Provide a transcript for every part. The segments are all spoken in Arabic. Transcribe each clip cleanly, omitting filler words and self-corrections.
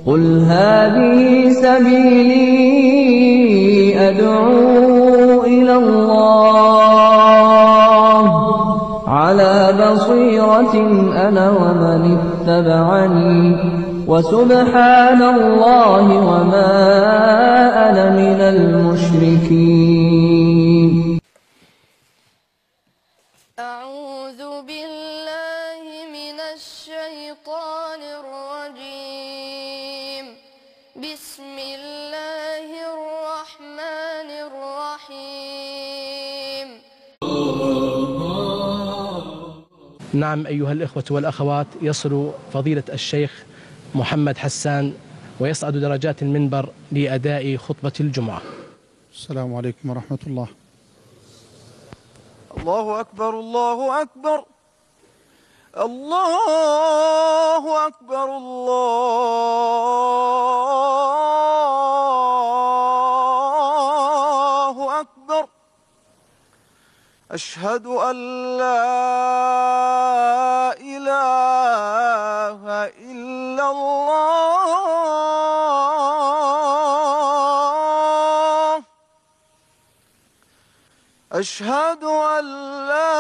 قل هذه سبيلي أدعو إلى الله على بصيرة أنا ومن اتبعني وسبحان الله وما أنا من المشركين. أعوذ بالله من الشيطان الرجيم. بسم الله الرحمن الرحيم. نعم أيها الإخوة والأخوات، يصل فضيلة الشيخ محمد حسان ويصعد درجات المنبر لأداء خطبة الجمعة. السلام عليكم ورحمة الله. الله أكبر الله أكبر الله أكبر الله أكبر. أشهد أن لا إله إلا الله. أشهد أن لا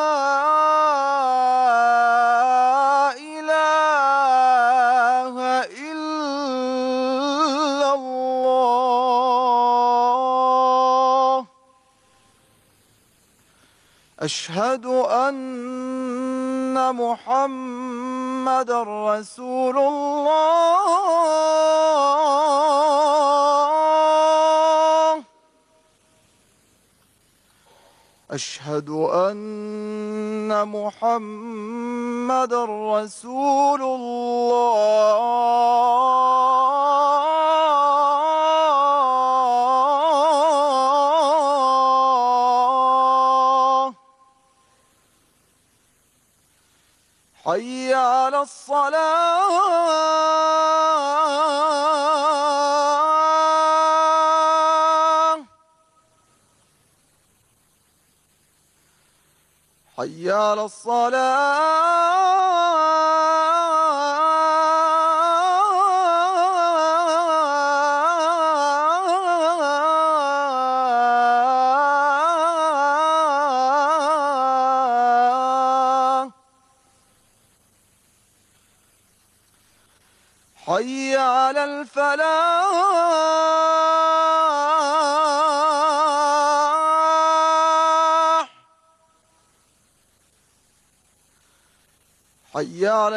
إله إلا الله. أشهد أن محمدًا رسول الله. أشهد أن محمدًا رسول الله. حي على الصلاة. حي على الصلاة. حي على الفلاح. حي على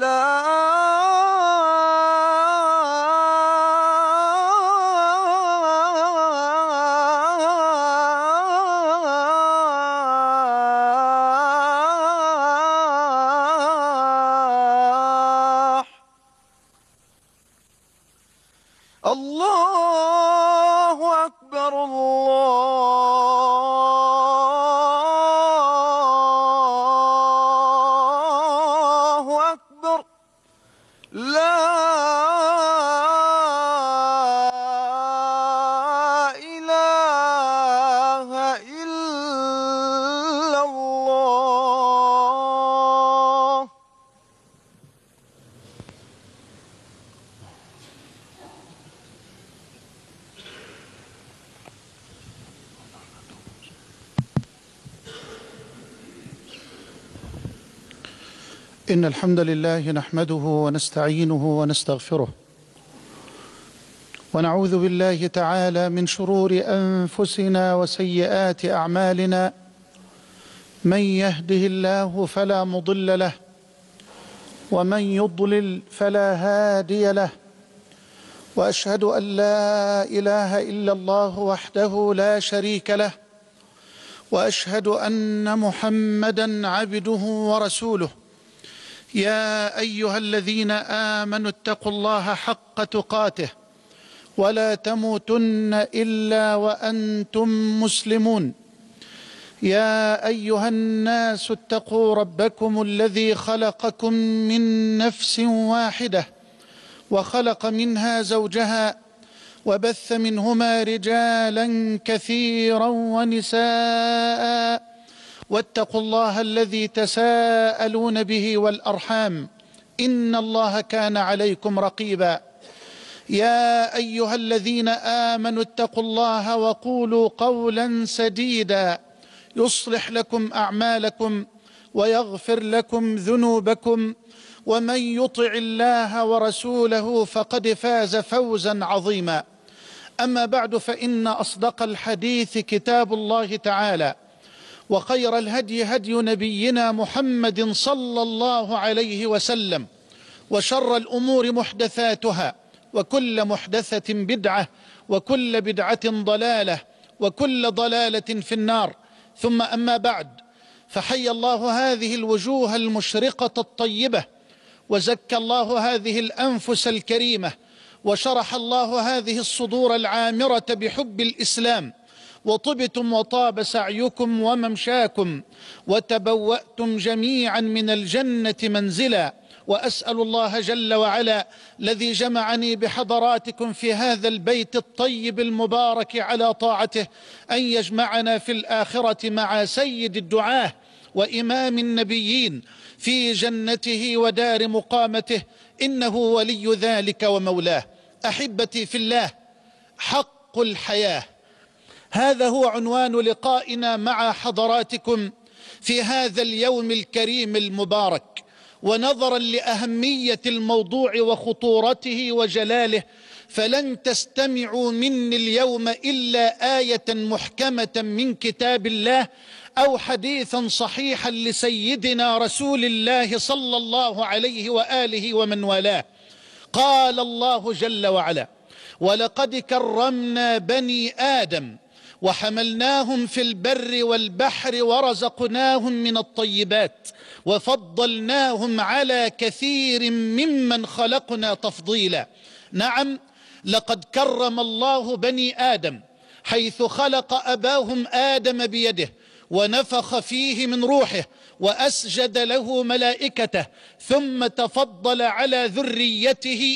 الفلاح. الله أكبر الله أكبر. لا إله إلا الله. إن الحمد لله نحمده ونستعينه ونستغفره، ونعوذ بالله تعالى من شرور أنفسنا وسيئات أعمالنا. من يهده الله فلا مضل له، ومن يضلل فلا هادي له. وأشهد أن لا إله إلا الله وحده لا شريك له، وأشهد أن محمدا عبده ورسوله. يا أيها الذين آمنوا اتقوا الله حق تقاته ولا تموتن إلا وأنتم مسلمون. يا أيها الناس اتقوا ربكم الذي خلقكم من نفس واحدة وخلق منها زوجها وبث منهما رجالا كثيرا ونساء. واتقوا الله الذي تساءلون به والأرحام إن الله كان عليكم رقيبا. يا أيها الذين آمنوا اتقوا الله وقولوا قولا سديدا يصلح لكم أعمالكم ويغفر لكم ذنوبكم، ومن يطع الله ورسوله فقد فاز فوزا عظيما. أما بعد، فإن أصدق الحديث كتاب الله تعالى، وخير الهدي هدي نبينا محمد صلى الله عليه وسلم، وشر الأمور محدثاتها، وكل محدثة بدعة، وكل بدعة ضلالة، وكل ضلالة في النار. ثم أما بعد، فحي الله هذه الوجوه المشرقة الطيبة، وزكى الله هذه الأنفس الكريمة، وشرح الله هذه الصدور العامرة بحب الإسلام، وطبتم وطاب سعيكم وممشاكم، وتبوأتم جميعا من الجنة منزلا. وأسأل الله جل وعلا الذي جمعني بحضراتكم في هذا البيت الطيب المبارك على طاعته أن يجمعنا في الآخرة مع سيد الدعاة وإمام النبيين في جنته ودار مقامته، إنه ولي ذلك ومولاه. أحبتي في الله، حق الحياة، هذا هو عنوان لقائنا مع حضراتكم في هذا اليوم الكريم المبارك. ونظرا لأهمية الموضوع وخطورته وجلاله، فلن تستمعوا مني اليوم إلا آية محكمة من كتاب الله أو حديثا صحيحا لسيدنا رسول الله صلى الله عليه وآله ومن والاه. قال الله جل وعلا: ولقد كرمنا بني آدم وحملناهم في البر والبحر ورزقناهم من الطيبات وفضلناهم على كثير ممن خلقنا تفضيلا. نعم، لقد كرم الله بني آدم، حيث خلق أباهم آدم بيده ونفخ فيه من روحه وأسجد له ملائكته، ثم تفضل على ذريته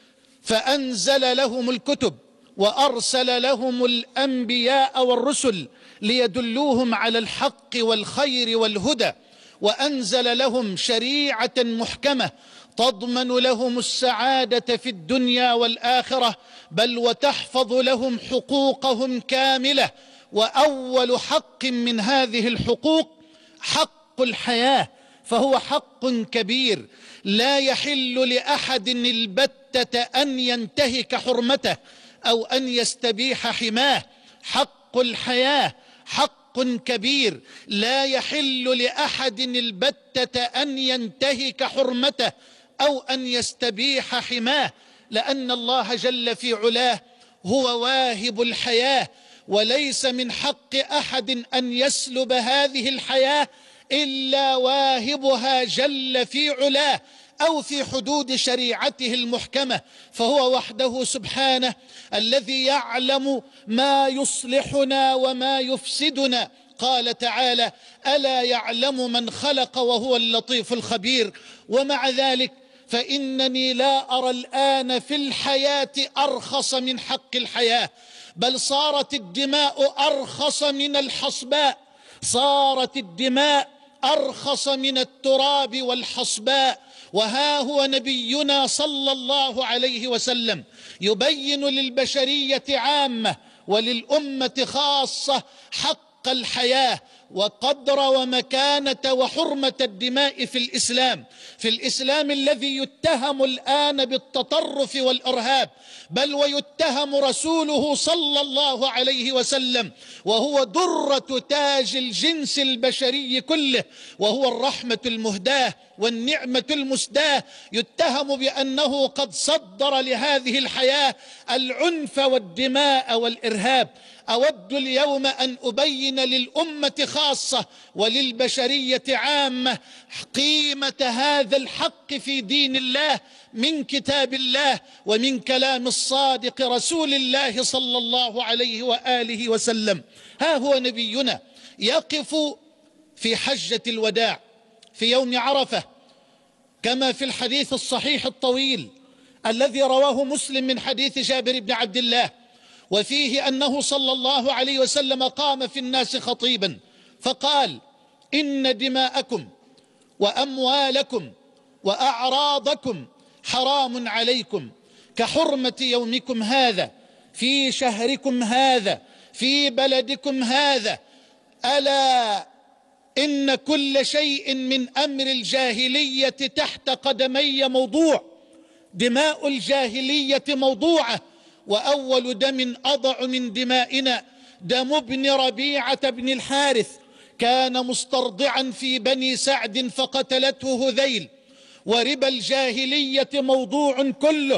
فأنزل لهم الكتب وأرسل لهم الأنبياء والرسل ليدلوهم على الحق والخير والهدى، وأنزل لهم شريعة محكمة تضمن لهم السعادة في الدنيا والآخرة، بل وتحفظ لهم حقوقهم كاملة. وأول حق من هذه الحقوق حق الحياة، فهو حق كبير لا يحل لأحد البتة أن ينتهك حرمته أو أن يستبيح حماه. حق الحياة حق كبير لا يحل لأحد البتة أن ينتهك حرمته أو أن يستبيح حماه، لأن الله جل في علاه هو واهب الحياة، وليس من حق أحد أن يسلب هذه الحياة إلا واهبها جل في علاه أو في حدود شريعته المحكمة، فهو وحده سبحانه الذي يعلم ما يصلحنا وما يفسدنا. قال تعالى: ألا يعلم من خلق وهو اللطيف الخبير. ومع ذلك فإنني لا أرى الآن في الحياة أرخص من حق الحياة، بل صارت الدماء أرخص من الحصباء، صارت الدماء أرخص من التراب والحصباء. وها هو نبينا صلى الله عليه وسلم يبين للبشرية عامة وللأمة خاصة حق الحياة وقدر ومكانة وحرمة الدماء في الإسلام الذي يتهم الآن بالتطرف والإرهاب، بل ويتهم رسوله صلى الله عليه وسلم وهو درة تاج الجنس البشري كله، وهو الرحمة المهداة والنعمة المسداة، يتهم بأنه قد صدر لهذه الحياة العنف والدماء والإرهاب. أود اليوم أن أبين للأمة خاصة وللبشرية عامة قيمة هذا الحق في دين الله من كتاب الله ومن كلام الصادق رسول الله صلى الله عليه وآله وسلم. ها هو نبينا يقف في حجة الوداع في يوم عرفة، كما في الحديث الصحيح الطويل الذي رواه مسلم من حديث جابر بن عبد الله، وفيه أنه صلى الله عليه وسلم قام في الناس خطيبا فقال: إن دماءكم وأموالكم وأعراضكم حرام عليكم كحرمة يومكم هذا في شهركم هذا في بلدكم هذا. ألا إن كل شيء من أمر الجاهلية تحت قدمي موضوع، دماء الجاهلية موضوعة، وأول دم أضع من دمائنا دم ابن ربيعة بن الحارث، كان مسترضعا في بني سعد فقتلته هذيل، وربا الجاهلية موضوع كله،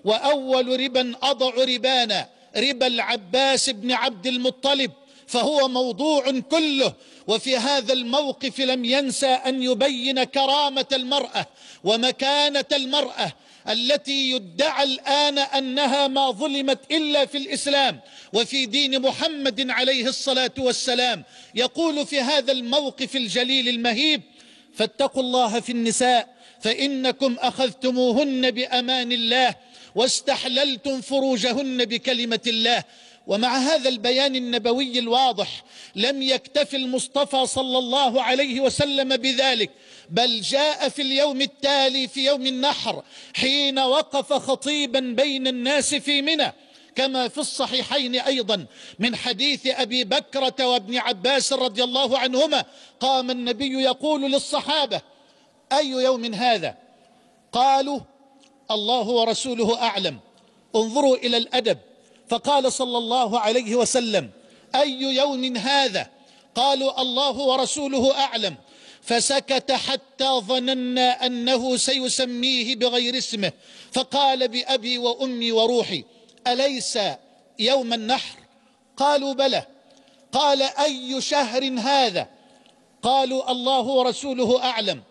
وأول ربا أضع ربانا ربا العباس بن عبد المطلب، فهو موضوع كله. وفي هذا الموقف لم ينسى أن يبين كرامة المرأة ومكانة المرأة التي يدعى الآن أنها ما ظلمت إلا في الإسلام وفي دين محمد عليه الصلاة والسلام. يقول في هذا الموقف الجليل المهيب: فاتقوا الله في النساء فإنكم أخذتموهن بأمان الله واستحللتم فروجهن بكلمة الله. ومع هذا البيان النبوي الواضح لم يكتف المصطفى صلى الله عليه وسلم بذلك، بل جاء في اليوم التالي في يوم النحر حين وقف خطيبا بين الناس في منى، كما في الصحيحين أيضا من حديث أبي بكرة وابن عباس رضي الله عنهما، قام النبي يقول للصحابة: أي يوم هذا؟ قالوا: الله ورسوله أعلم. انظروا إلى الأدب، فقال صلى الله عليه وسلم: أي يوم هذا؟ قالوا: الله ورسوله أعلم. فسكت حتى ظننا أنه سيسميه بغير اسمه، فقال: بأبي وأمي وروحي، أليس يوم النحر؟ قالوا: بلى. قال: أي شهر هذا؟ قالوا: الله ورسوله أعلم.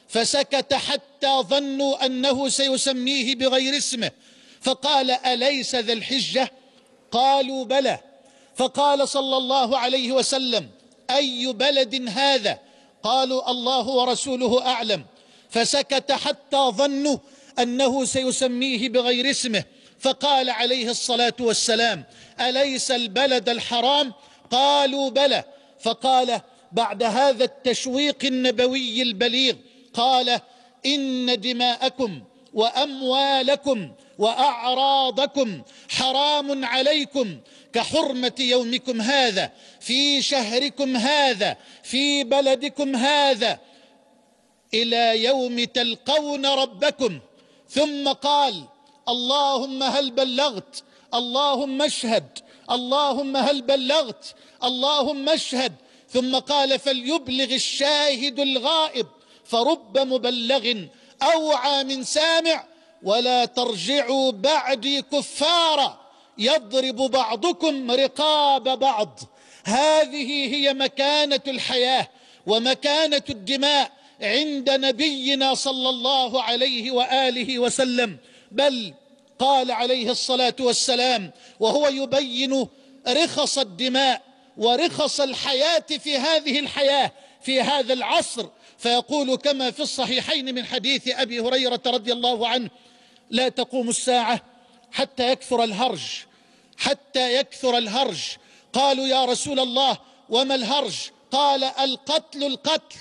فسكت حتى ظنوا أنه سيسميه بغير اسمه، فقال: أليس ذا الحجة؟ قالوا: بلى. فقال صلى الله عليه وسلم: أي بلد هذا؟ قالوا: الله ورسوله أعلم. فسكت حتى ظنوا أنه سيسميه بغير اسمه، فقال عليه الصلاة والسلام: أليس البلد الحرام؟ قالوا: بلى. فقال بعد هذا التشويق النبوي البليغ، قال: إن دماءكم وأموالكم وأعراضكم حرام عليكم كحرمة يومكم هذا في شهركم هذا في بلدكم هذا إلى يوم تلقون ربكم. ثم قال: اللهم هل بلغت؟ اللهم اشهد. اللهم هل بلغت؟ اللهم اشهد. ثم قال: فليبلغ الشاهد الغائب، فرب مبلغ أوعى من سامع، ولا ترجعوا بعدي كفارا يضرب بعضكم رقاب بعض. هذه هي مكانة الحياة ومكانة الدماء عند نبينا صلى الله عليه وآله وسلم. بل قال عليه الصلاة والسلام وهو يبين رخص الدماء ورخص الحياة في هذه الحياة في هذا العصر، فيقول كما في الصحيحين من حديث أبي هريرة رضي الله عنه: لا تقوم الساعة حتى يكثر الهرج، حتى يكثر الهرج. قالوا: يا رسول الله وما الهرج؟ قال: القتل القتل،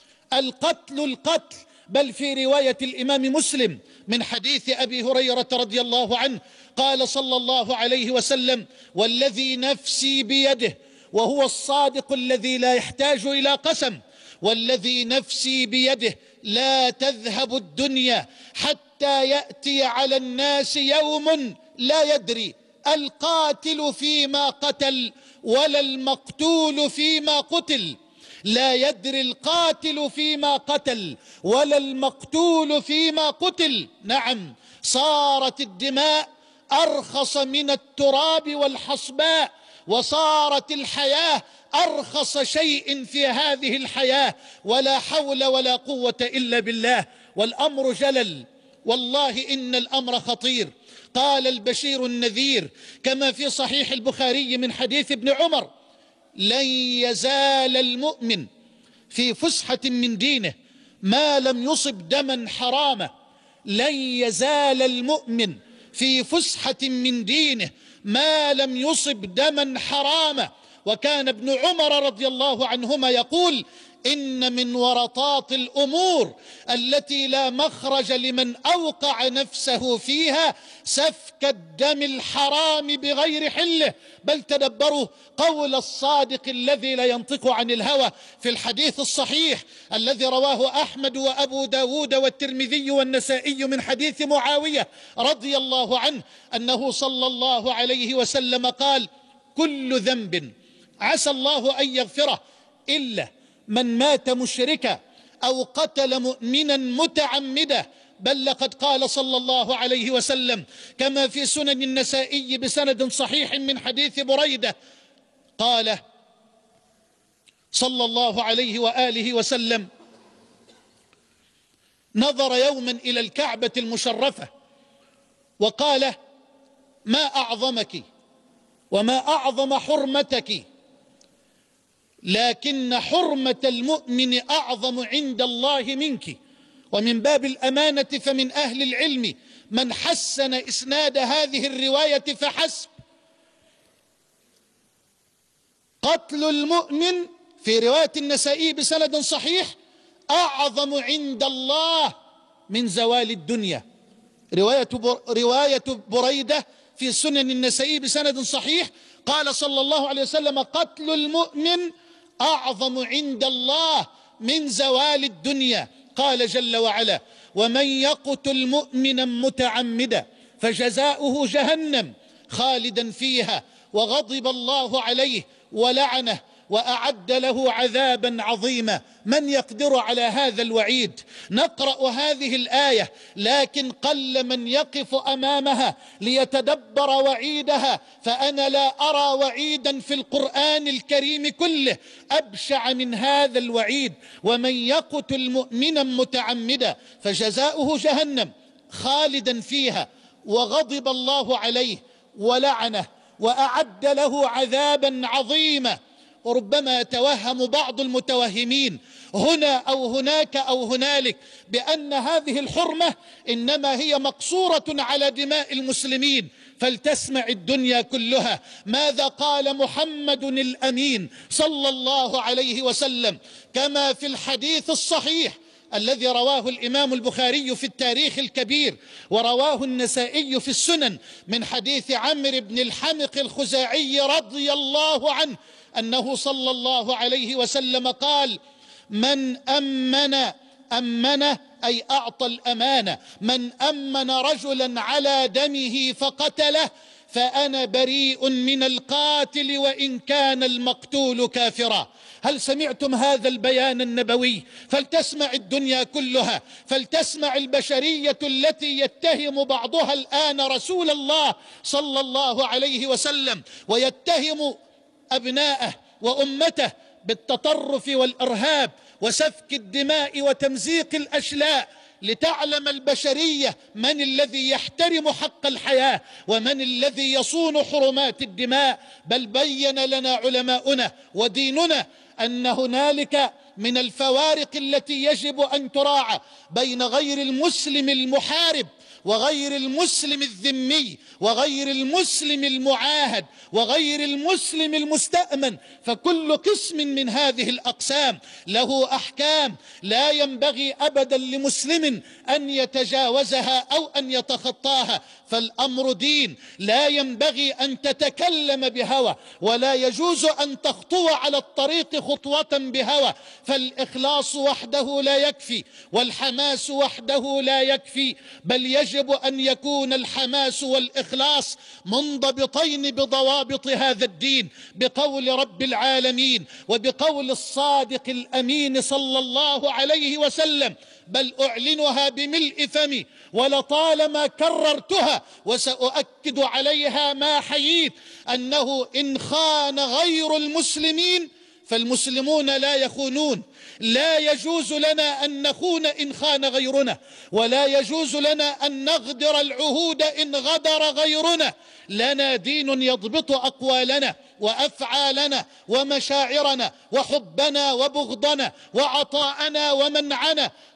القتل القتل. بل في رواية الإمام مسلم من حديث أبي هريرة رضي الله عنه قال صلى الله عليه وسلم: والذي نفسي بيده، وهو الصادق الذي لا يحتاج إلى قسم، والذي نفسي بيده لا تذهب الدنيا حتى يأتي على الناس يوم لا يدري القاتل فيما قتل ولا المقتول فيما قتل. لا يدري القاتل فيما قتل ولا المقتول فيما قتل. نعم، صارت الدماء أرخص من التراب والحصباء، وصارت الحياة أرخص شيء في هذه الحياة، ولا حول ولا قوة إلا بالله. والأمر جلل، والله إن الأمر خطير. قال البشير النذير كما في صحيح البخاري من حديث ابن عمر: لن يزال المؤمن في فسحة من دينه ما لم يصب دما حراما. لن يزال المؤمن في فسحة من دينه ما لم يصب دما حراما. وكان ابن عمر رضي الله عنهما يقول: إن من ورطات الأمور التي لا مخرج لمن أوقع نفسه فيها سفك الدم الحرام بغير حله. بل تدبروا قول الصادق الذي لا ينطق عن الهوى في الحديث الصحيح الذي رواه أحمد وأبو داود والترمذي والنسائي من حديث معاوية رضي الله عنه أنه صلى الله عليه وسلم قال: كل ذنب عسى الله أن يغفره إلا من مات مشركا أو قتل مؤمنا متعمدا. بل لقد قال صلى الله عليه وسلم كما في سنن النسائي بسند صحيح من حديث بريدة قال صلى الله عليه وآله وسلم: نظر يوما إلى الكعبة المشرفة وقال: ما أعظمك وما أعظم حرمتك، لكن حرمة المؤمن أعظم عند الله منك. ومن باب الأمانة فمن أهل العلم من حسن إسناد هذه الرواية فحسب. قتل المؤمن في رواية النسائي بسند صحيح أعظم عند الله من زوال الدنيا. رواية بريدة في سنن النسائي بسند صحيح قال صلى الله عليه وسلم: قتل المؤمن أعظم عند الله من زوال الدنيا. قال جل وعلا: ومن يقتل مؤمنا متعمدا فجزاؤه جهنم خالدا فيها وغضب الله عليه ولعنه وأعد له عذابا عظيما. من يقدر على هذا الوعيد؟ نقرأ هذه الآية لكن قل من يقف أمامها ليتدبر وعيدها، فأنا لا أرى وعيدا في القرآن الكريم كله أبشع من هذا الوعيد: ومن يقتل مؤمنا متعمدا فجزاؤه جهنم خالدا فيها وغضب الله عليه ولعنه وأعد له عذابا عظيما. وربما يتوهم بعض المتوهمين هنا أو هناك أو هنالك بأن هذه الحرمة إنما هي مقصورة على دماء المسلمين، فلتسمع الدنيا كلها ماذا قال محمد الأمين صلى الله عليه وسلم كما في الحديث الصحيح الذي رواه الإمام البخاري في التاريخ الكبير ورواه النسائي في السنن من حديث عمرو بن الحمق الخزاعي رضي الله عنه أنه صلى الله عليه وسلم قال: من أمن أي أعطى الأمانة، من أمن رجلا على دمه فقتله فأنا بريء من القاتل وإن كان المقتول كافرا. هل سمعتم هذا البيان النبوي؟ فلتسمع الدنيا كلها، فلتسمع البشرية التي يتهم بعضها الآن رسول الله صلى الله عليه وسلم ويتهم أبناءه وأمته بالتطرف والإرهاب وسفك الدماء وتمزيق الأشلاء، لتعلم البشرية من الذي يحترم حق الحياة ومن الذي يصون حرمات الدماء. بل بين لنا علماؤنا وديننا أن هنالك من الفوارق التي يجب أن تراعى بين غير المسلم المحارب وغير المسلم الذمي وغير المسلم المعاهد وغير المسلم المستأمن، فكل قسم من هذه الأقسام له أحكام لا ينبغي أبدا لمسلم أن يتجاوزها أو أن يتخطاها. فالأمر دين، لا ينبغي أن تتكلم بهوى ولا يجوز أن تخطو على الطريق خطوة بهوى، فالإخلاص وحده لا يكفي والحماس وحده لا يكفي، بل يجب أن يكون الحماس والإخلاص منضبطين بضوابط هذا الدين، بقول رب العالمين وبقول الصادق الأمين صلى الله عليه وسلم: بل أعلنها بملء فمي ولطالما كررتها وسأؤكد عليها ما حييت، أنه إن خان غير المسلمين فالمسلمون لا يخونون. لا يجوز لنا أن نخون إن خان غيرنا، ولا يجوز لنا أن نغدر العهود إن غدر غيرنا. لنا دين يضبط أقوالنا وأفعالنا ومشاعرنا وحبنا وبغضنا وعطاءنا ومنعنا.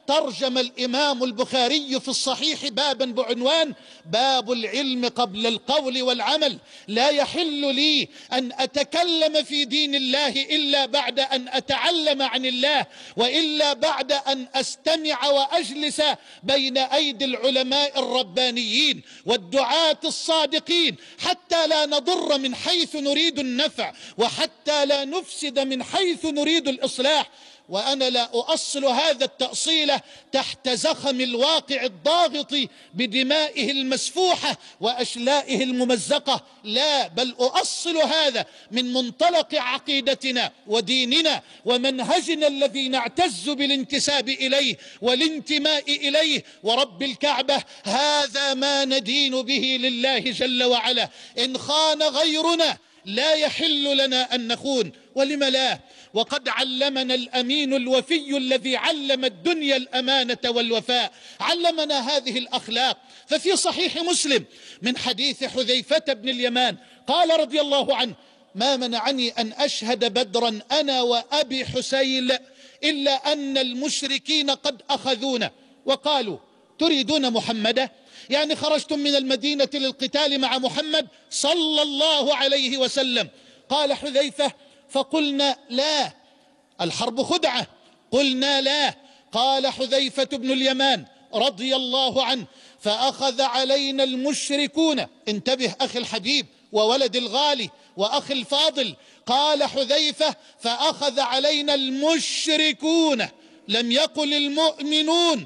ترجم الإمام البخاري في الصحيح بابا بعنوان باب العلم قبل القول والعمل. لا يحل لي أن أتكلم في دين الله إلا بعد أن أتعلم عن الله، وإلا بعد أن أستمع وأجلس بين أيدي العلماء الربانيين والدعاة الصادقين، حتى لا نضر من حيث نريد النفع، وحتى لا نفسد من حيث نريد الإصلاح. وأنا لا أؤصل هذا التأصيل تحت زخم الواقع الضاغط بدمائه المسفوحة وأشلائه الممزقة، لا، بل أؤصل هذا من منطلق عقيدتنا وديننا ومنهجنا الذي نعتز بالانتساب إليه والانتماء إليه. ورب الكعبة هذا ما ندين به لله جل وعلا. إن خان غيرنا لا يحل لنا أن نخون، ولم لا؟ وقد علمنا الأمين الوفي الذي علم الدنيا الأمانة والوفاء، علمنا هذه الأخلاق. ففي صحيح مسلم من حديث حذيفة بن اليمان قال رضي الله عنه: ما منعني أن أشهد بدرا أنا وأبي حسيل إلا أن المشركين قد أخذونا وقالوا: تريدون محمدا؟ يعني خرجتم من المدينة للقتال مع محمد صلى الله عليه وسلم. قال حذيفة: فقلنا لا، الحرب خدعة. قلنا لا. قال حذيفة بن اليمان رضي الله عنه: فأخذ علينا المشركون. انتبه أخي الحبيب وولد الغالي وأخي الفاضل، قال حذيفة: فأخذ علينا المشركون، لم يقل المؤمنون،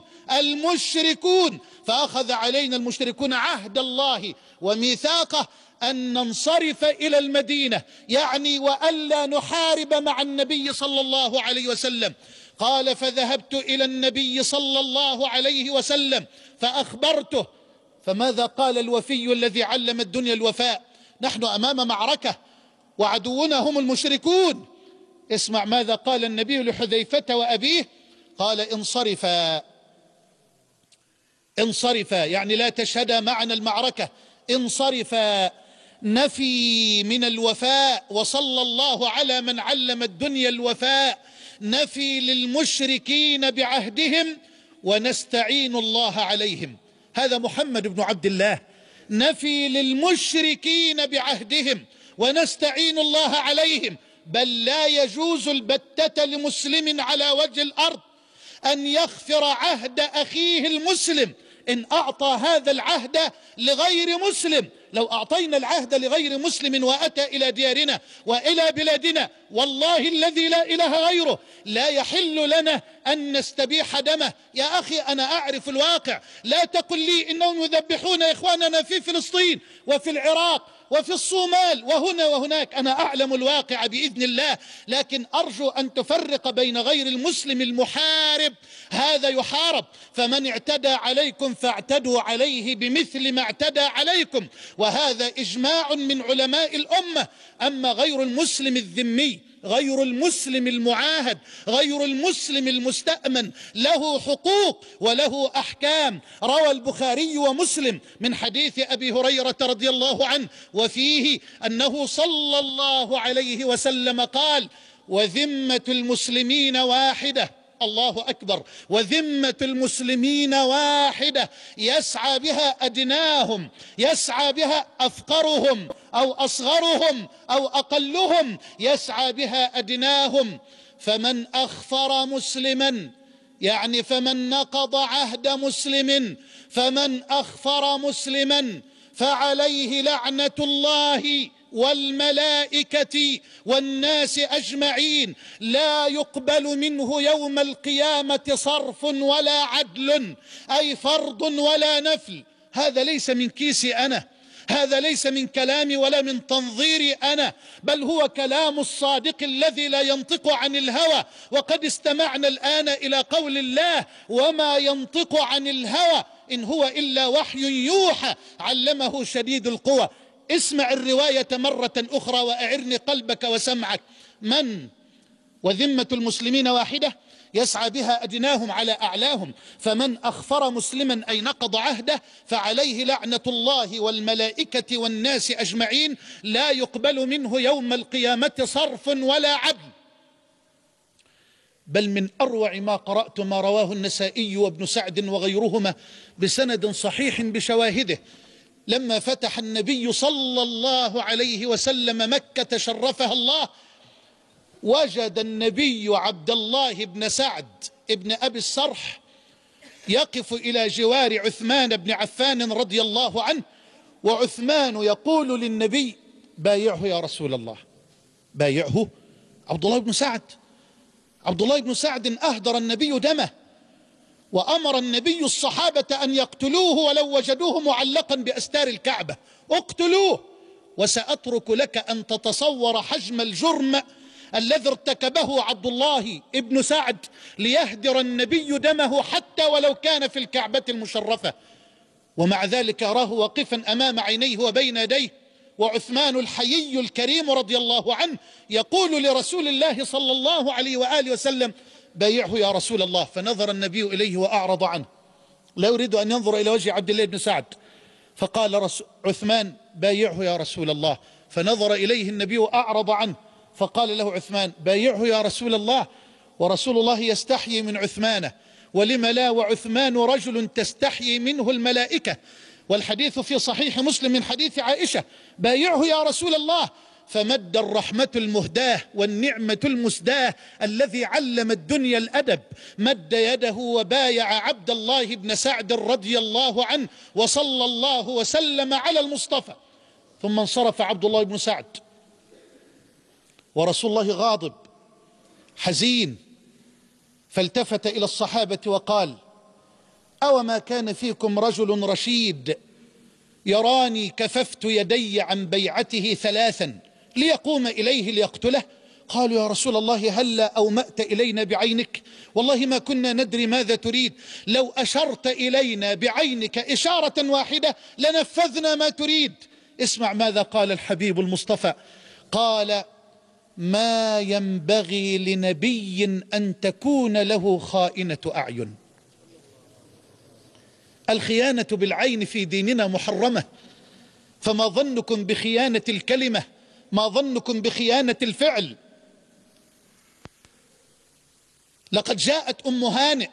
المشركون. فأخذ علينا المشركون عهد الله وميثاقه أن ننصرف إلى المدينة، يعني وألا نحارب مع النبي صلى الله عليه وسلم. قال: فذهبت إلى النبي صلى الله عليه وسلم فأخبرته. فماذا قال الوفي الذي علم الدنيا الوفاء؟ نحن أمام معركة وعدونا هم المشركون. اسمع ماذا قال النبي لحذيفة وأبيه. قال: انصرفا، انصرفا، يعني لا تشهدا معنا المعركة، انصرفا. نفي من الوفاء، وصلى الله على من علم الدنيا الوفاء. نفي للمشركين بعهدهم ونستعين الله عليهم. هذا محمد بن عبد الله. نفي للمشركين بعهدهم ونستعين الله عليهم. بل لا يجوز البتة لمسلم على وجه الأرض أن يغفر عهد أخيه المسلم إن أعطى هذا العهد لغير مسلم. لو أعطينا العهد لغير مسلم وأتى إلى ديارنا وإلى بلادنا، والله الذي لا إله غيره لا يحل لنا أن نستبيح دمه. يا أخي أنا أعرف الواقع، لا تقل لي إنهم يذبحون إخواننا في فلسطين وفي العراق وفي الصومال وهنا وهناك، أنا أعلم الواقع بإذن الله، لكن أرجو أن تفرق بين غير المسلم المحارب، هذا يحارب، فمن اعتدى عليكم فاعتدوا عليه بمثل ما اعتدى عليكم، وهذا إجماع من علماء الأمة. أما غير المسلم الذمي، غير المسلم المعاهد، غير المسلم المستأمن، له حقوق وله أحكام. روى البخاري ومسلم من حديث أبي هريرة رضي الله عنه وفيه أنه صلى الله عليه وسلم قال: وذمة المسلمين واحدة. الله أكبر. وذمة المسلمين واحدة يسعى بها أدناهم، يسعى بها أفقرهم أو أصغرهم أو أقلهم، يسعى بها أدناهم. فمن أخفر مسلما، يعني فمن نقض عهد مسلم، فمن أخفر مسلما فعليه لعنة الله والملائكة والناس أجمعين، لا يقبل منه يوم القيامة صرف ولا عدل، أي فرض ولا نفل. هذا ليس من كيسي أنا، هذا ليس من كلامي ولا من تنظيري أنا، بل هو كلام الصادق الذي لا ينطق عن الهوى. وقد استمعنا الآن إلى قول الله: وما ينطق عن الهوى إن هو إلا وحي يوحى علمه شديد القوى. اسمع الرواية مرة أخرى وأعرني قلبك وسمعك. من وذمة المسلمين واحدة يسعى بها أدناهم على أعلاهم، فمن أخفر مسلما أي نقض عهده فعليه لعنة الله والملائكة والناس أجمعين، لا يقبل منه يوم القيامة صرف ولا عدل. بل من أروع ما قرأت ما رواه النسائي وابن سعد وغيرهما بسند صحيح بشواهده. لما فتح النبي صلى الله عليه وسلم مكة شرفها الله، وجد النبي عبد الله بن سعد ابن أبي الصرح يقف إلى جوار عثمان بن عفان رضي الله عنه، وعثمان يقول للنبي: بايعه يا رسول الله. بايعه عبد الله بن سعد. عبد الله بن سعد أهدر النبي دمه، وأمر النبي الصحابة أن يقتلوه ولو وجدوه معلقا بأستار الكعبة. اقتلوه، وسأترك لك أن تتصور حجم الجرم الذي ارتكبه عبد الله ابن سعد ليهدر النبي دمه حتى ولو كان في الكعبة المشرفة. ومع ذلك يراه واقفا أمام عينيه وبين يديه، وعثمان الحيي الكريم رضي الله عنه يقول لرسول الله صلى الله عليه وآله وسلم: بايعه يا رسول الله. فنظر النبي إليه وأعرض عنه، لا يريد أن ينظر إلى وجه عبد الله بن سعد. فقال عثمان: بايعه يا رسول الله. فنظر إليه النبي وأعرض عنه، فقال له عثمان: بايعه يا رسول الله. ورسول الله يستحيي من عثمان، ولم لا، وعثمان رجل تستحيي منه الملائكة. والحديث في صحيح مسلم من حديث عائشة: بايعه يا رسول الله. فمد الرحمة المهداة والنعمة المسداة الذي علم الدنيا الأدب، مد يده وبايع عبد الله بن سعد رضي الله عنه، وصلى الله وسلم على المصطفى. ثم انصرف عبد الله بن سعد، ورسول الله غاضب حزين، فالتفت إلى الصحابة وقال: أو ما كان فيكم رجل رشيد يراني كففت يدي عن بيعته 3 ليقوم إليه ليقتله؟ قالوا: يا رسول الله هلا أومأت إلينا بعينك؟ والله ما كنا ندري ماذا تريد، لو أشرت إلينا بعينك إشارة واحدة لنفذنا ما تريد. اسمع ماذا قال الحبيب المصطفى، قال: ما ينبغي لنبي أن تكون له خائنة أعين. الخيانة بالعين في ديننا محرمة، فما ظنكم بخيانة الكلمة؟ ما ظنكم بخيانة الفعل؟ لقد جاءت أم هانئ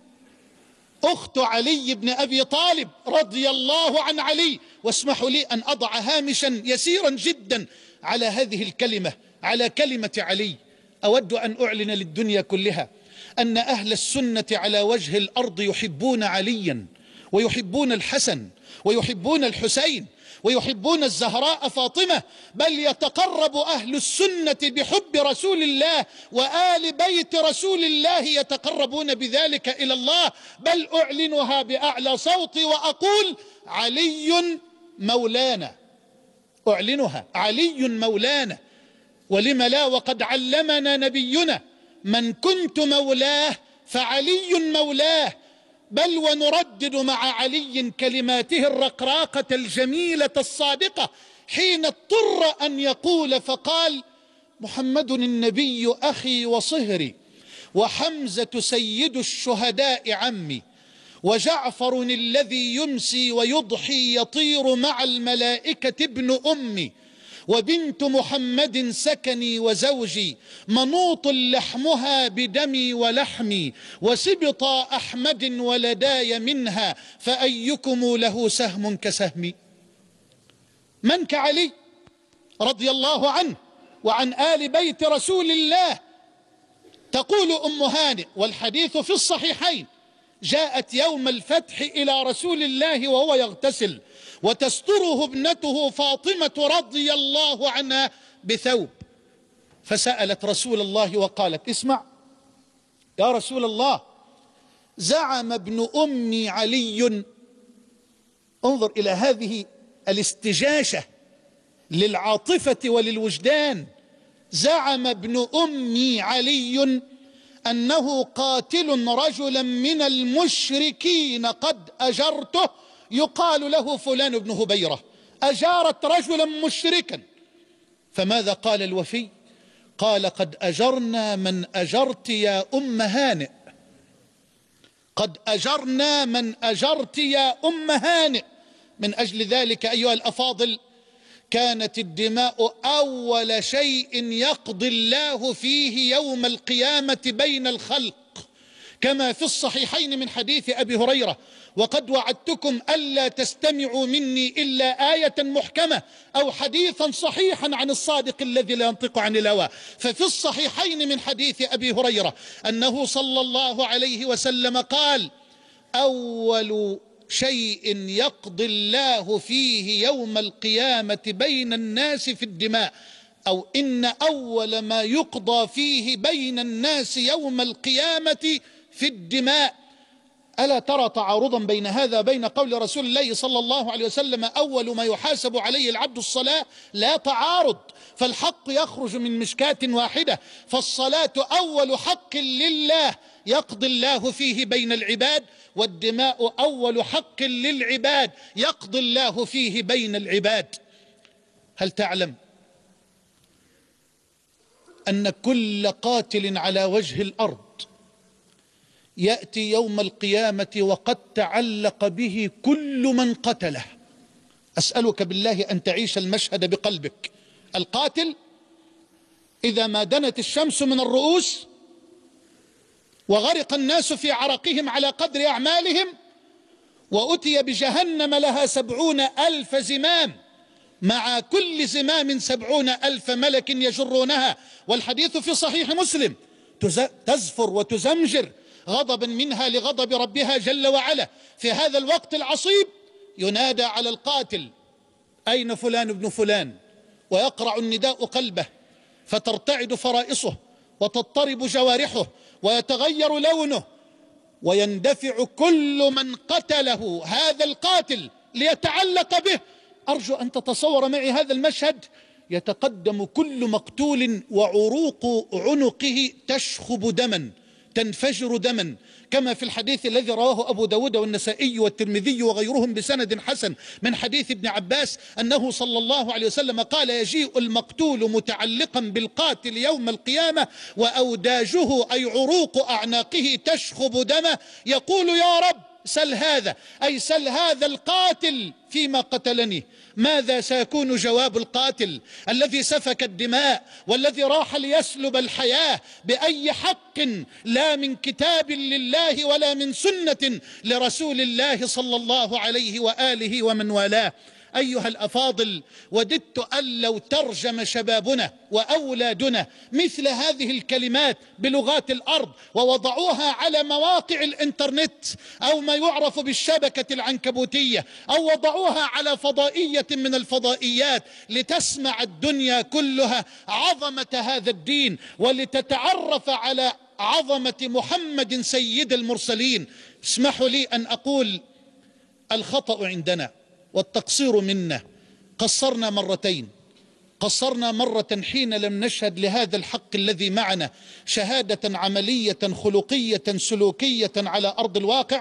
أخت علي بن أبي طالب رضي الله عن علي، واسمحوا لي أن أضع هامشا يسيرا جدا على هذه الكلمة، على كلمة علي. أود أن أعلن للدنيا كلها أن أهل السنة على وجه الأرض يحبون عليا، ويحبون الحسن، ويحبون الحسين، ويحبون الزهراء فاطمة، بل يتقرب أهل السنة بحب رسول الله وآل بيت رسول الله، يتقربون بذلك إلى الله. بل أعلنها بأعلى صوتي وأقول: علي مولانا. أعلنها: علي مولانا. ولم لا، وقد علمنا نبينا: من كنت مولاه فعلي مولاه. بل ونردد مع علي كلماته الرقراقة الجميلة الصادقة حين اضطر أن يقول فقال: محمد النبي أخي وصهري، وحمزة سيد الشهداء عمي، وجعفر الذي يمسي ويضحي يطير مع الملائكة ابن أمي، وبنت محمد سكني وزوجي، منوط لحمها بدمي ولحمي، وسبط أحمد ولداي منها، فأيكم له سهم كسهمي. من كعلي رضي الله عنه وعن آل بيت رسول الله؟ تقول أم هانئ، والحديث في الصحيحين: جاءت يوم الفتح إلى رسول الله وهو يغتسل، وتستره ابنته فاطمة رضي الله عنها بثوب، فسألت رسول الله وقالت: اسمع يا رسول الله، زعم ابن أمي علي. انظر إلى هذه الاستجاشة للعاطفة وللوجدان. زعم ابن أمي علي أنه قاتل رجلا من المشركين قد أجرته، يقال له فلان بن هبيرة، أجارت رجلا مشركا. فماذا قال الوفي؟ قال: قد أجرنا من أجرت يا أم هانئ، قد أجرنا من أجرت يا أم هانئ. من أجل ذلك أيها الأفاضل، كانت الدماء أول شيء يقضي الله فيه يوم القيامة بين الخلق، كما في الصحيحين من حديث أبي هريرة: وقد وعدتكم ألا تستمعوا مني إلا آية محكمة أو حديثا صحيحا عن الصادق الذي لا ينطق عن الهوى. ففي الصحيحين من حديث أبي هريرة أنه صلى الله عليه وسلم قال: أول شيء يقضي الله فيه يوم القيامة بين الناس في الدماء، أو إن أول ما يقضى فيه بين الناس يوم القيامة في الدماء. ألا ترى تعارضا بين هذا بين قول رسول الله صلى الله عليه وسلم: أول ما يحاسب عليه العبد الصلاة؟ لا تعارض، فالحق يخرج من مشكاة واحدة، فالصلاة أول حق لله يقضي الله فيه بين العباد، والدماء أول حق للعباد يقضي الله فيه بين العباد. هل تعلم أن كل قاتل على وجه الأرض يأتي يوم القيامة وقد تعلق به كل من قتله؟ أسألك بالله أن تعيش المشهد بقلبك. القاتل إذا ما دنت الشمس من الرؤوس وغرق الناس في عرقهم على قدر أعمالهم، وأتي بجهنم لها 70,000 زمام، مع كل زمام 70,000 ملك يجرونها، والحديث في صحيح مسلم: تزفر وتزمجر غضبا منها لغضب ربها جل وعلا. في هذا الوقت العصيب ينادى على القاتل: أين فلان ابن فلان؟ ويقرع النداء قلبه، فترتعد فرائصه وتضطرب جوارحه ويتغير لونه، ويندفع كل من قتله هذا القاتل ليتعلق به. أرجو أن تتصور معي هذا المشهد: يتقدم كل مقتول وعروق عنقه تشخب دما، تنفجر دما، كما في الحديث الذي رواه أبو داود والنسائي والترمذي وغيرهم بسند حسن من حديث ابن عباس أنه صلى الله عليه وسلم قال: يجيء المقتول متعلقا بالقاتل يوم القيامة وأوداجه أي عروق أعناقه تشخب دما، يقول: يا رب سل هذا، أي سل هذا القاتل فيما قتلني. ماذا سيكون جواب القاتل الذي سفك الدماء والذي راح ليسلب الحياة بأي حق لا من كتاب لله ولا من سنة لرسول الله صلى الله عليه وآله ومن والاه؟ أيها الأفاضل، وددت أن لو ترجم شبابنا وأولادنا مثل هذه الكلمات بلغات الأرض ووضعوها على مواقع الإنترنت أو ما يعرف بالشبكة العنكبوتية، أو وضعوها على فضائية من الفضائيات، لتسمع الدنيا كلها عظمة هذا الدين ولتتعرف على عظمة محمد سيد المرسلين. اسمحوا لي أن أقول: الخطأ عندنا والتقصير منا. قصرنا مرتين. قصرنا مرة حين لم نشهد لهذا الحق الذي معنا شهادة عملية خلقية سلوكية على أرض الواقع،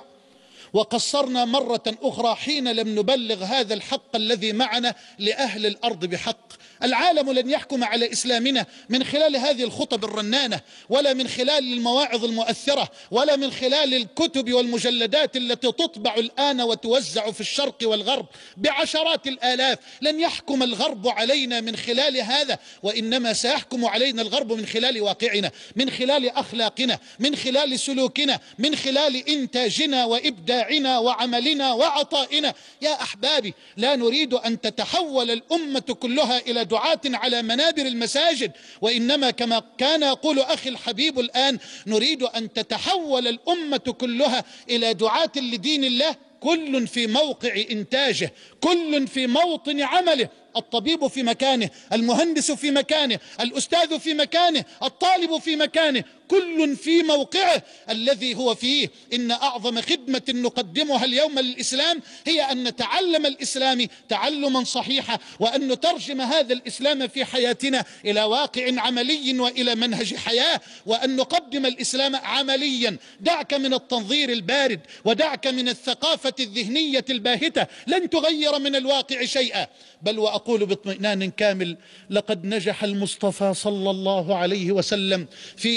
وقصرنا مرة أخرى حين لم نبلغ هذا الحق الذي معنا لأهل الأرض بحق. العالم لن يحكم على إسلامنا من خلال هذه الخطب الرنانة، ولا من خلال المواعظ المؤثرة، ولا من خلال الكتب والمجلدات التي تطبع الآن وتوزع في الشرق والغرب بعشرات الآلاف. لن يحكم الغرب علينا من خلال هذا، وإنما سيحكم علينا الغرب من خلال واقعنا، من خلال أخلاقنا، من خلال سلوكنا، من خلال إنتاجنا وإبداعنا وعملنا وعطائنا. يا أحبابي، لا نريد أن تتحول الأمة كلها إلى دعاة على منابر المساجد، وإنما كما كان يقول أخي الحبيب الآن: نريد أن تتحول الأمة كلها إلى دعاة لدين الله، كل في موقع إنتاجه، كل في موطن عمله، الطبيب في مكانه، المهندس في مكانه، الأستاذ في مكانه، الطالب في مكانه، كل في موقعه الذي هو فيه. إن أعظم خدمة نقدمها اليوم للإسلام هي أن نتعلم الإسلام تعلما صحيحا، وأن نترجم هذا الإسلام في حياتنا إلى واقع عملي وإلى منهج حياة، وأن نقدم الإسلام عمليا. دعك من التنظير البارد، ودعك من الثقافة الذهنية الباهتة، لن تغير من الواقع شيئا. بل وأقول باطمئنان كامل: لقد نجح المصطفى صلى الله عليه وسلم في أن يقيم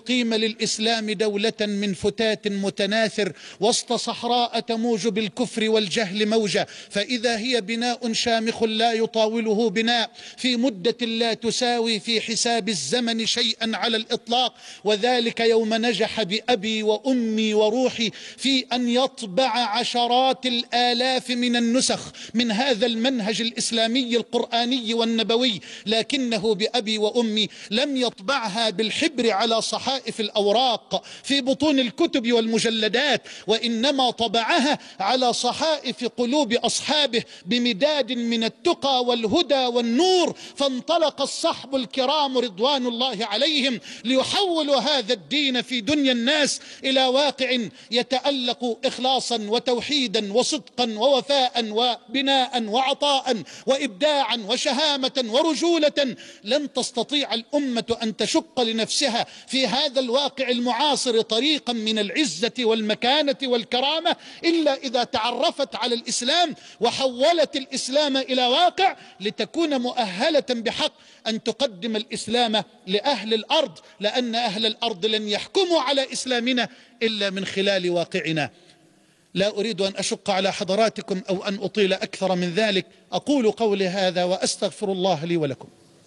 تقيم للإسلام دولة من فتات متناثر وسط صحراء تموج بالكفر والجهل موجة، فإذا هي بناء شامخ لا يطاوله بناء في مدة لا تساوي في حساب الزمن شيئا على الإطلاق. وذلك يوم نجح بأبي وأمي وروحي في أن يطبع عشرات الآلاف من النسخ من هذا المنهج الإسلامي القرآني والنبوي، لكنه بأبي وأمي لم يطبعها بالحبر على صحائف الأوراق في بطون الكتب والمجلدات، وإنما طبعها على صحائف قلوب أصحابه بمداد من التقى والهدى والنور. فانطلق الصحب الكرام رضوان الله عليهم ليحولوا هذا الدين في دنيا الناس إلى واقع يتألق إخلاصا وتوحيدا وصدقا ووفاء وبناء وعطاء وإبداعا وشهامة ورجولة. لن تستطيع الأمة أن تشق لنفسها في هذا الواقع المعاصر طريقا من العزة والمكانة والكرامة إلا إذا تعرفت على الإسلام وحولت الإسلام إلى واقع لتكون مؤهلة بحق أن تقدم الإسلام لأهل الأرض، لأن أهل الأرض لن يحكموا على إسلامنا إلا من خلال واقعنا. لا أريد أن أشق على حضراتكم أو أن أطيل أكثر من ذلك، أقول قولي هذا وأستغفر الله لي ولكم.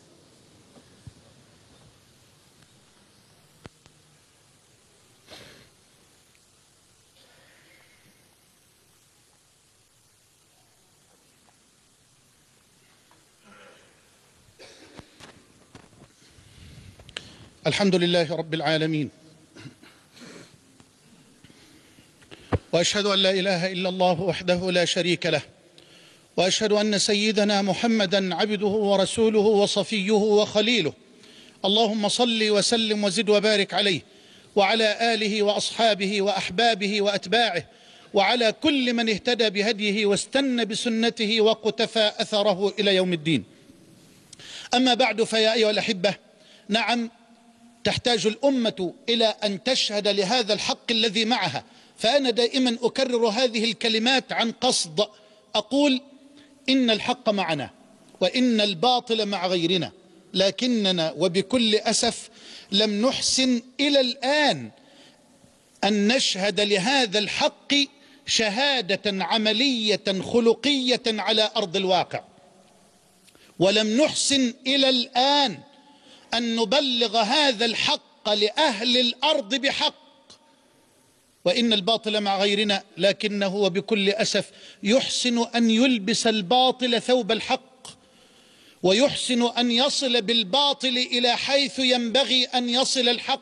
الحمد لله رب العالمين، وأشهد أن لا إله إلا الله وحده لا شريك له، وأشهد أن سيدنا محمدا عبده ورسوله وصفيه وخليله. اللهم صل وسلم وزد وبارك عليه وعلى آله وأصحابه وأحبابه وأتباعه وعلى كل من اهتدى بهديه واستنى بسنته وقتفى أثره إلى يوم الدين. أما بعد، فيا أيها الأحبة، نعم، تحتاج الأمة إلى أن تشهد لهذا الحق الذي معها. فأنا دائما أكرر هذه الكلمات عن قصد، أقول إن الحق معنا وإن الباطل مع غيرنا، لكننا وبكل أسف لم نحسن إلى الآن أن نشهد لهذا الحق شهادة عملية خلقية على أرض الواقع، ولم نحسن إلى الآن أن نبلغ هذا الحق لأهل الأرض بحق. وإن الباطل مع غيرنا، لكنه وبكل أسف يحسن أن يلبس الباطل ثوب الحق، ويحسن أن يصل بالباطل إلى حيث ينبغي أن يصل الحق،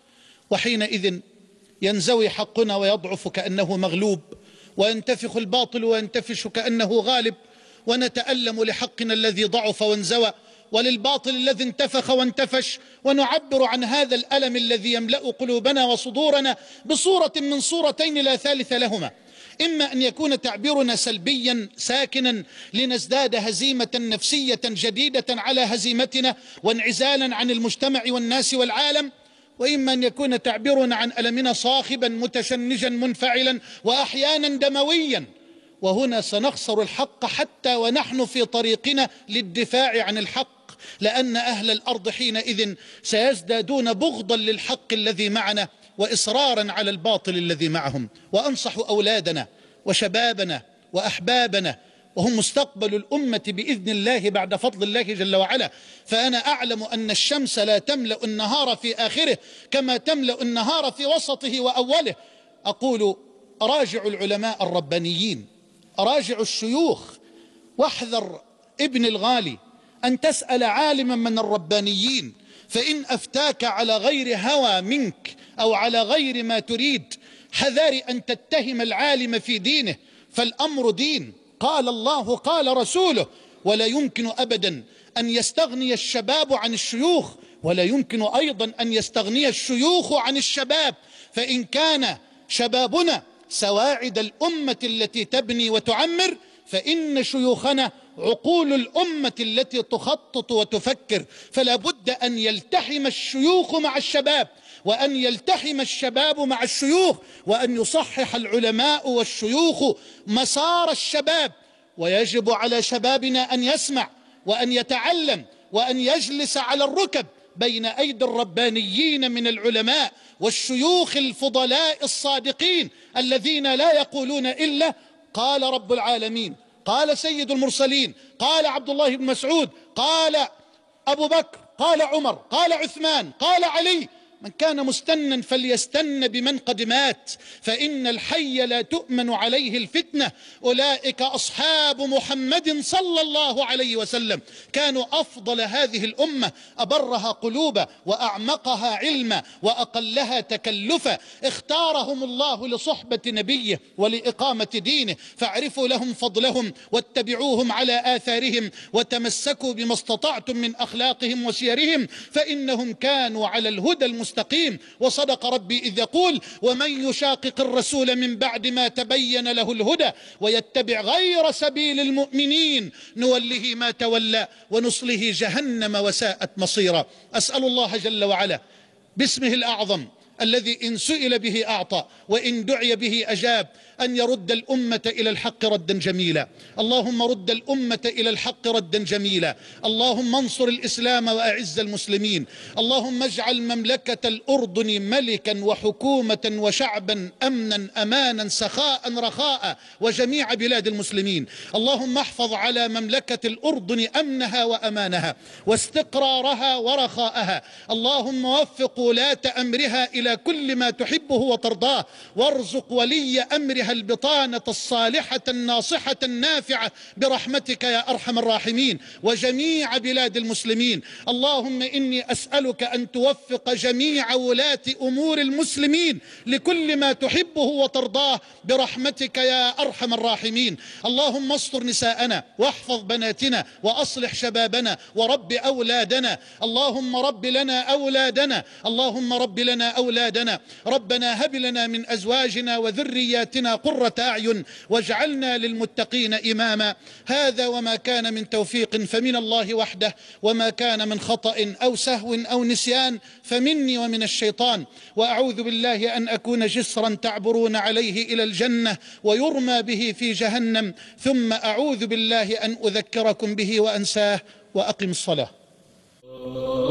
وحينئذ ينزوي حقنا ويضعف كأنه مغلوب، وينتفخ الباطل وينتفش كأنه غالب، ونتألم لحقنا الذي ضعف وانزوى وللباطل الذي انتفخ وانتفش، ونعبر عن هذا الألم الذي يملأ قلوبنا وصدورنا بصورة من صورتين لا ثالث لهما: إما أن يكون تعبيرنا سلبيا ساكنا لنزداد هزيمة نفسية جديدة على هزيمتنا وانعزالا عن المجتمع والناس والعالم، وإما أن يكون تعبيرنا عن ألمنا صاخبا متشنجا منفعلا وأحيانا دمويا. وهنا سنخسر الحق حتى ونحن في طريقنا للدفاع عن الحق، لأن أهل الأرض حينئذ سيزدادون بغضا للحق الذي معنا وإصرارا على الباطل الذي معهم. وأنصح أولادنا وشبابنا وأحبابنا، وهم مستقبل الأمة بإذن الله بعد فضل الله جل وعلا، فأنا أعلم أن الشمس لا تملأ النهار في آخره كما تملأ النهار في وسطه وأوله. أقول: راجعوا العلماء الربانيين، راجعوا الشيوخ، واحذر ابن الغالي أن تسأل عالما من الربانيين، فإن أفتاك على غير هوى منك أو على غير ما تريد، حذار أن تتهم العالم في دينه، فالأمر دين، قال الله قال رسوله. ولا يمكن أبدا أن يستغني الشباب عن الشيوخ، ولا يمكن أيضا أن يستغني الشيوخ عن الشباب، فإن كان شبابنا سواعد الأمة التي تبني وتعمر، فإن شيوخنا عقول الأمة التي تخطط وتفكر. فلا بد أن يلتحم الشيوخ مع الشباب، وأن يلتحم الشباب مع الشيوخ، وأن يصحح العلماء والشيوخ مسار الشباب. ويجب على شبابنا أن يسمع وأن يتعلم وأن يجلس على الركب بين أيدي الربانيين من العلماء والشيوخ الفضلاء الصادقين الذين لا يقولون إلا قال رب العالمين، قال سيد المرسلين، قال عبد الله بن مسعود، قال أبو بكر، قال عمر، قال عثمان، قال علي. من كان مستنا فليستن بمن قد مات، فإن الحي لا تؤمن عليه الفتنة. أولئك أصحاب محمد صلى الله عليه وسلم، كانوا أفضل هذه الأمة، أبرها قلوبا وأعمقها علما وأقلها تكلفا. اختارهم الله لصحبة نبيه ولإقامة دينه، فاعرفوا لهم فضلهم واتبعوهم على آثارهم وتمسكوا بما استطعتم من أخلاقهم وسيرهم، فإنهم كانوا على الهدى المستقيم. وصدق ربي إذ يقول: ومن يشاقق الرسول من بعد ما تبين له الهدى ويتبع غير سبيل المؤمنين نوله ما تولى ونصله جهنم وساءت مصيرا. أسأل الله جل وعلا باسمه الأعظم الذي إن سئل به أعطى وإن دعي به أجاب أن يرد الأمة إلى الحق ردا جميلا. اللهم رد الأمة إلى الحق ردا جميلا. اللهم انصر الإسلام وأعز المسلمين. اللهم اجعل مملكة الأردن ملكا وحكومة وشعبا أمنا أمانا سخاء رخاء وجميع بلاد المسلمين. اللهم احفظ على مملكة الأردن أمنها وأمانها واستقرارها ورخاءها. اللهم وفق ولاة أمرها إلى كل ما تحبه وترضاه، وارزق ولي أمرها البطانة الصالحة الناصحة النافعة برحمتك يا أرحم الراحمين، وجميع بلاد المسلمين. اللهم إني أسألك أن توفق جميع ولاة أمور المسلمين لكل ما تحبه وترضاه برحمتك يا أرحم الراحمين. اللهم استر نساءنا واحفظ بناتنا وأصلح شبابنا ورب أولادنا. اللهم رب لنا أولادنا، اللهم رب لنا أولادنا. ربنا هب لنا من أزواجنا وذرياتنا قرة أعين واجعلنا للمتقين إماما. هذا وما كان من توفيق فمن الله وحده، وما كان من خطأ أو سهو أو نسيان فمني ومن الشيطان. وأعوذ بالله أن أكون جسرا تعبرون عليه إلى الجنة ويرمى به في جهنم، ثم أعوذ بالله أن أذكركم به وأنساه. وأقم الصلاة.